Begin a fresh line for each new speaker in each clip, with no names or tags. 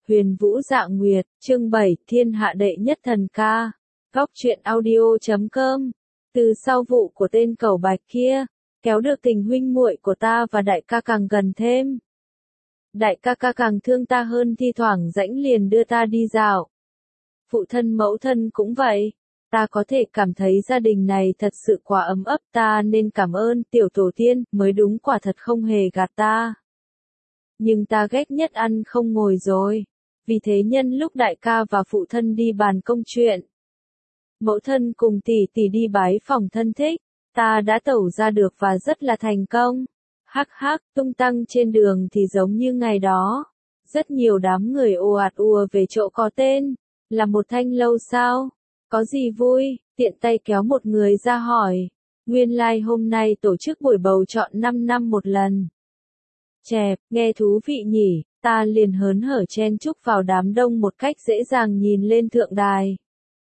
Huyền Vũ Dạ Nguyệt, chương 7, Thiên hạ đệ nhất thần ca. Góc truyện audio.com. Từ sau vụ của tên cẩu bạch kia, kéo được tình huynh muội của ta và đại ca càng gần thêm. Đại ca càng thương ta hơn, thi thoảng rãnh liền đưa ta đi dạo. Phụ thân mẫu thân cũng vậy. Ta có thể cảm thấy gia đình này thật sự quá ấm ấp, ta nên cảm ơn tiểu tổ tiên, mới đúng, quả thật không hề gạt ta. Nhưng ta ghét nhất ăn không ngồi rồi. Vì thế nhân lúc đại ca và phụ thân đi bàn công chuyện, mẫu thân cùng tỷ tỷ đi bái phỏng thân thích, ta đã tẩu ra được và rất là thành công. Hắc hắc, tung tăng trên đường thì giống như ngày đó. Rất nhiều đám người ồ ạt ùa về chỗ có tên, là một thanh lâu sao? Có gì vui? Tiện tay kéo một người ra hỏi. Nguyên lai hôm nay tổ chức buổi bầu chọn 5 năm một lần. Chẹp, nghe thú vị nhỉ, ta liền hớn hở chen chúc vào đám đông một cách dễ dàng nhìn lên thượng đài.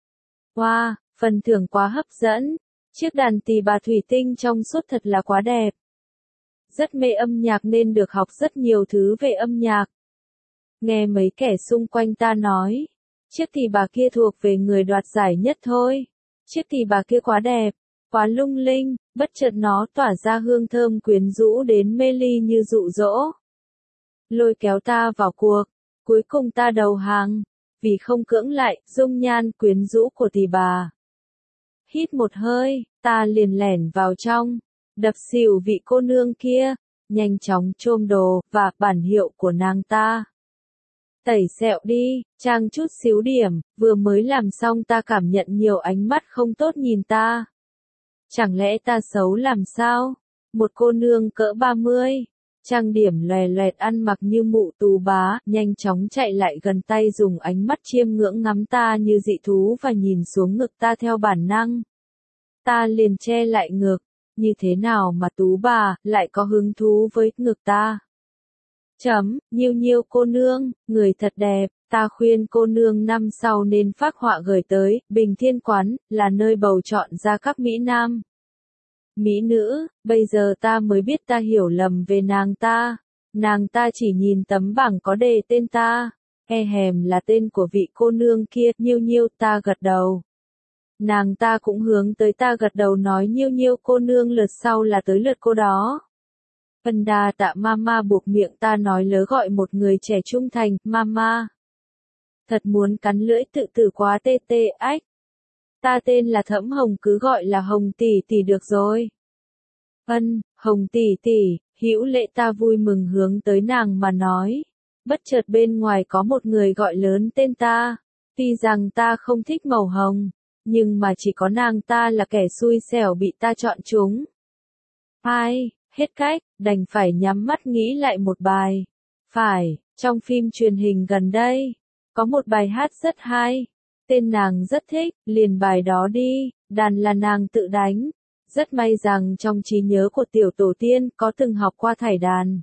Wow, phần thưởng quá hấp dẫn, chiếc đàn tỳ bà thủy tinh trong suốt thật là quá đẹp. Rất mê âm nhạc nên được học rất nhiều thứ về âm nhạc. Nghe mấy kẻ xung quanh ta nói, chiếc tỳ bà kia thuộc về người đoạt giải nhất thôi. Chiếc tỳ bà kia quá đẹp, quá lung linh, bất chợt nó tỏa ra hương thơm quyến rũ đến mê ly như dụ dỗ. Lôi kéo ta vào cuộc, cuối cùng ta đầu hàng, vì không cưỡng lại dung nhan quyến rũ của tỳ bà. Hít một hơi, ta liền lẻn vào trong, đập xỉu vị cô nương kia, nhanh chóng chôm đồ và bản hiệu của nàng ta. Tẩy sẹo đi, trang chút xíu điểm, vừa mới làm xong ta cảm nhận nhiều ánh mắt không tốt nhìn ta. Chẳng lẽ ta xấu làm sao? Một cô nương cỡ 30, trang điểm lòe loẹt, ăn mặc như mụ tù bá, nhanh chóng chạy lại gần tay, dùng ánh mắt chiêm ngưỡng ngắm ta như dị thú và nhìn xuống ngực ta theo bản năng. Ta liền che lại ngực, như thế nào mà tú bà lại có hứng thú với ngực ta? Nhiêu nhiêu cô nương, người thật đẹp, ta khuyên cô nương năm sau nên phác họa gửi tới, Bình Thiên Quán, là nơi bầu chọn ra các mỹ nam. Mỹ nữ, bây giờ ta mới biết ta hiểu lầm về nàng ta. Nàng ta chỉ nhìn tấm bảng có đề tên ta, hèm là tên của vị cô nương kia, nhiêu nhiêu, ta gật đầu. Nàng ta cũng hướng tới ta gật đầu nói nhiêu nhiêu cô nương, lượt sau là tới lượt cô đó. Phần đà tạ mama, buộc miệng ta nói lớ gọi một người trẻ trung thành, mama. Thật muốn cắn lưỡi tự tử quá, tê tê ách. Ta tên là Thẫm Hồng, cứ gọi là Hồng tỷ tỷ được rồi. Hồng tỷ tỷ, hữu lễ, ta vui mừng hướng tới nàng mà nói. Bất chợt bên ngoài có một người gọi lớn tên ta. Tuy rằng ta không thích màu hồng, nhưng mà chỉ có nàng ta là kẻ xui xẻo bị ta chọn chúng. Ai, hết cách, đành phải nhắm mắt nghĩ lại một bài. Phải, trong phim truyền hình gần đây, có một bài hát rất hay. Tên nàng rất thích, liền bài đó đi, đàn là nàng tự đánh. Rất may rằng trong trí nhớ của tiểu tổ tiên có từng học qua thảy đàn.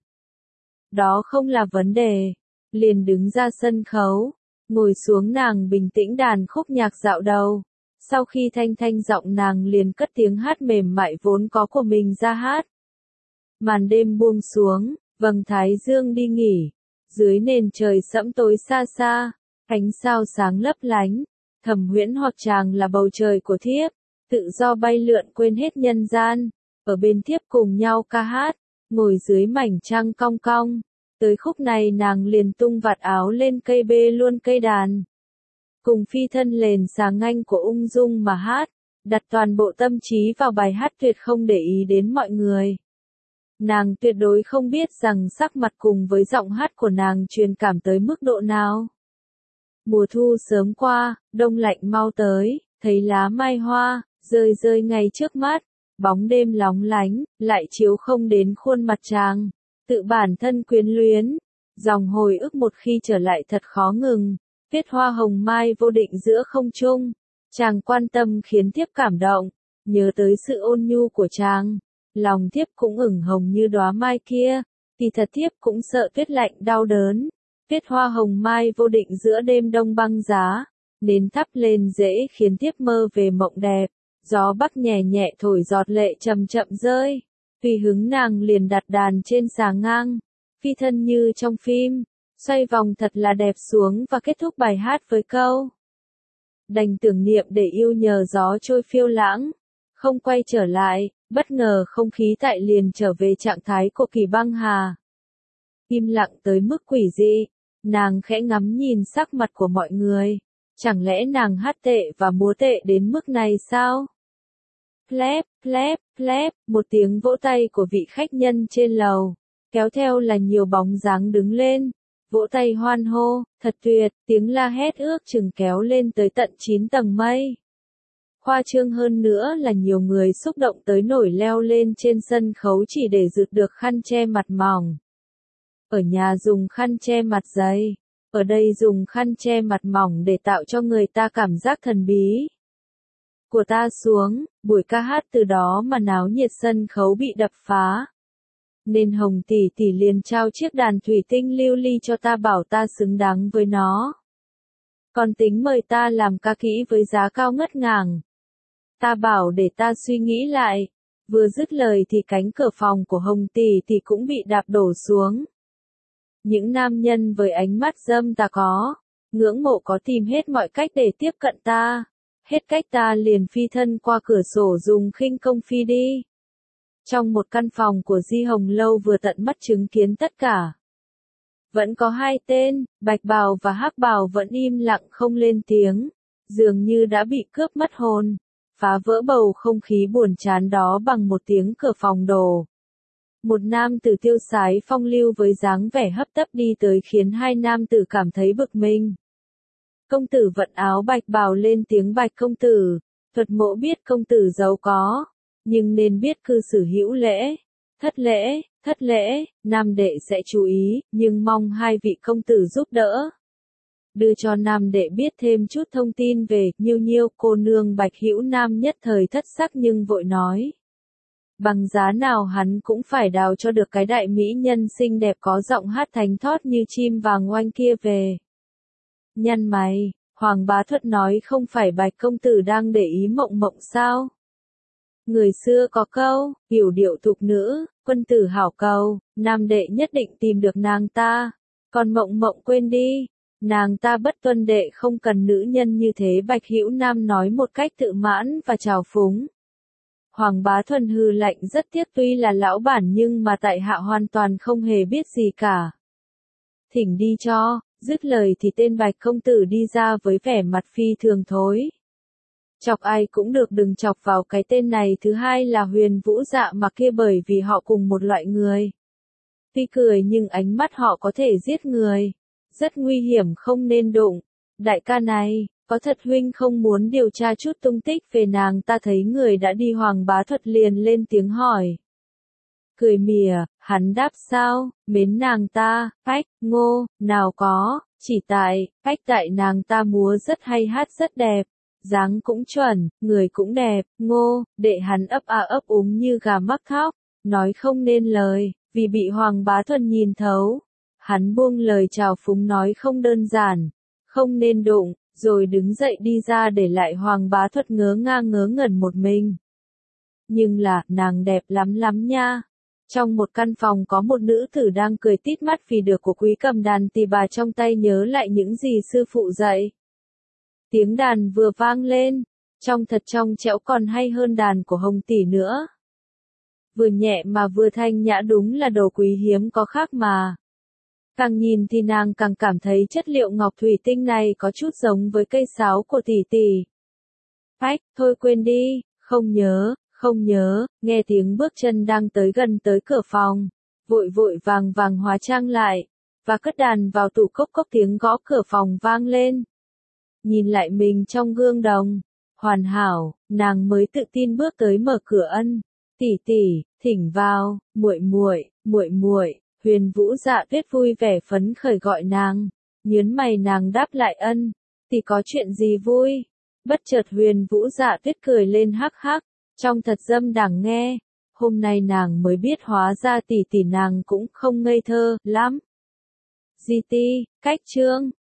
Đó không là vấn đề. Liền đứng ra sân khấu, ngồi xuống, nàng bình tĩnh đàn khúc nhạc dạo đầu. Sau khi thanh giọng nàng liền cất tiếng hát mềm mại vốn có của mình ra hát. Màn đêm buông xuống, vầng thái dương đi nghỉ. Dưới nền trời sẫm tối xa xa, ánh sao sáng lấp lánh. Thầm huyễn hoặc chàng là bầu trời của thiếp, tự do bay lượn quên hết nhân gian, ở bên thiếp cùng nhau ca hát, ngồi dưới mảnh trăng cong cong. Tới khúc này nàng liền tung vạt áo lên, cây bê luôn cây đàn. Cùng phi thân lên sáng nganh của ung dung mà hát, đặt toàn bộ tâm trí vào bài hát, tuyệt không để ý đến mọi người. Nàng tuyệt đối không biết rằng sắc mặt cùng với giọng hát của nàng truyền cảm tới mức độ nào. Mùa thu sớm qua, đông lạnh mau tới, thấy lá mai hoa, rơi rơi ngay trước mắt, bóng đêm lóng lánh, lại chiếu không đến khuôn mặt chàng, tự bản thân quyến luyến, dòng hồi ức một khi trở lại thật khó ngừng, viết hoa hồng mai vô định giữa không trung, chàng quan tâm khiến thiếp cảm động, nhớ tới sự ôn nhu của chàng, lòng thiếp cũng ửng hồng như đóa mai kia, kỳ thật thiếp cũng sợ tuyết lạnh đau đớn. Viết hoa hồng mai vô định giữa đêm đông băng giá, nến thắp lên dễ khiến thiếp mơ về mộng đẹp, gió bắc nhẹ nhẹ thổi giọt lệ chậm chậm rơi, tùy hứng nàng liền đặt đàn trên xà ngang, phi thân như trong phim, xoay vòng thật là đẹp xuống và kết thúc bài hát với câu: đành tưởng niệm để yêu nhờ gió trôi phiêu lãng, không quay trở lại. Bất ngờ không khí tại liền trở về trạng thái của Kỳ Băng Hà. Im lặng tới mức quỷ dị, nàng khẽ ngắm nhìn sắc mặt của mọi người. Chẳng lẽ nàng hát tệ và múa tệ đến mức này sao? Clap, clap, clap, một tiếng vỗ tay của vị khách nhân trên lầu, kéo theo là nhiều bóng dáng đứng lên, vỗ tay hoan hô, thật tuyệt, tiếng la hét ước chừng kéo lên tới tận 9 tầng mây. Khoa trương hơn nữa là nhiều người xúc động tới nổi leo lên trên sân khấu chỉ để giựt được khăn che mặt mỏng. Ở nhà dùng khăn che mặt dày, ở đây dùng khăn che mặt mỏng để tạo cho người ta cảm giác thần bí. Của ta xuống, buổi ca hát từ đó mà náo nhiệt, sân khấu bị đập phá. Nên Hồng tỷ tỷ liền trao chiếc đàn thủy tinh lưu ly cho ta, bảo ta xứng đáng với nó. Còn tính mời ta làm ca kỹ với giá cao ngất ngàng. Ta bảo để ta suy nghĩ lại. Vừa dứt lời thì cánh cửa phòng của Hồng tỷ tỷ cũng bị đạp đổ xuống. Những nam nhân với ánh mắt dâm ta có, ngưỡng mộ có tìm hết mọi cách để tiếp cận ta. Hết cách ta liền phi thân qua cửa sổ dùng khinh công phi đi. Trong một căn phòng của Di Hồng Lâu vừa tận mắt chứng kiến tất cả. Vẫn có hai tên, Bạch Bào và Hắc Bào vẫn im lặng không lên tiếng, dường như đã bị cướp mất hồn, phá vỡ bầu không khí buồn chán đó bằng một tiếng cửa phòng đổ. Một nam tử tiêu sái phong lưu với dáng vẻ hấp tấp đi tới khiến hai nam tử cảm thấy bực mình. Công tử vận áo Bạch Bào lên tiếng: Bạch công tử, thuật mộ biết công tử giàu có, nhưng nên biết cư xử hữu lễ. Thất lễ, nam đệ sẽ chú ý, nhưng mong hai vị công tử giúp đỡ. Đưa cho nam đệ biết thêm chút thông tin về Nhiêu Nhiêu cô nương. Bạch Hữu Nam nhất thời thất sắc nhưng vội nói: bằng giá nào hắn cũng phải đào cho được cái đại mỹ nhân xinh đẹp có giọng hát thánh thót như chim vàng oanh kia về. Nhăn mày, Hoàng Bá Thuật nói: không phải Bạch công tử đang để ý Mộng Mộng sao? Người xưa có câu, yểu điệu thục nữ, quân tử hảo cầu, nam đệ nhất định tìm được nàng ta. Còn Mộng Mộng quên đi, nàng ta bất tuân, đệ không cần nữ nhân như thế. Bạch Hữu Nam nói một cách tự mãn và trào phúng. Hoàng Bá Thuần hừ lạnh: rất tiếc, tuy là lão bản nhưng mà tại hạ hoàn toàn không hề biết gì cả. Thỉnh đi cho. Dứt lời thì tên Bạch công tử đi ra với vẻ mặt phi thường thối. Chọc ai cũng được, đừng chọc vào cái tên này. Thứ hai là Huyền Vũ Dạ mà kia, bởi vì họ cùng một loại người. Tuy cười nhưng ánh mắt họ có thể giết người. Rất nguy hiểm, không nên đụng. Đại ca này, có thật huynh không muốn điều tra chút tung tích về nàng ta? Thấy người đã đi, Hoàng Bá Thuật liền lên tiếng hỏi. Cười mỉa, hắn đáp: sao, mến nàng ta? Phách, ngô, nào có, chỉ tại nàng ta múa rất hay, hát rất đẹp, dáng cũng chuẩn, người cũng đẹp. Ngô, đệ hắn ấp a ấp úng như gà mắc thóc, nói không nên lời, vì bị Hoàng Bá Thuần nhìn thấu. Hắn buông lời chào phúng nói: không đơn giản, không nên đụng, rồi đứng dậy đi ra để lại Hoàng Bá Thuật ngớ ngang ngớ ngẩn một mình. Nhưng là, nàng đẹp lắm lắm nha. Trong một căn phòng có một nữ tử đang cười tít mắt vì được của quý cầm đàn tỳ bà trong tay nhớ lại những gì sư phụ dạy. Tiếng đàn vừa vang lên, trông thật trong trẻo, còn hay hơn đàn của Hồng tỷ nữa. Vừa nhẹ mà vừa thanh nhã, đúng là đồ quý hiếm có khác mà. Càng nhìn thì nàng càng cảm thấy chất liệu ngọc thủy tinh này có chút giống với cây sáo của tỷ tỷ. Phách, thôi quên đi, không nhớ, nghe tiếng bước chân đang tới gần tới cửa phòng, vội vàng hóa trang lại, và cất đàn vào tủ. Cốc cốc, tiếng gõ cửa phòng vang lên. Nhìn lại mình trong gương đồng, hoàn hảo, nàng mới tự tin bước tới mở cửa. Ân, tỷ, thỉnh vào, muội. Huyền Vũ Dạ Tuyết vui vẻ phấn khởi gọi nàng, nhớn mày nàng đáp lại: ân, tỷ có chuyện gì vui? Bất chợt Huyền Vũ Dạ Tuyết cười lên hắc hắc, trông thật dâm đảng nghe. Hôm nay nàng mới biết hóa ra tỷ nàng cũng không ngây thơ lắm. GT, cách chương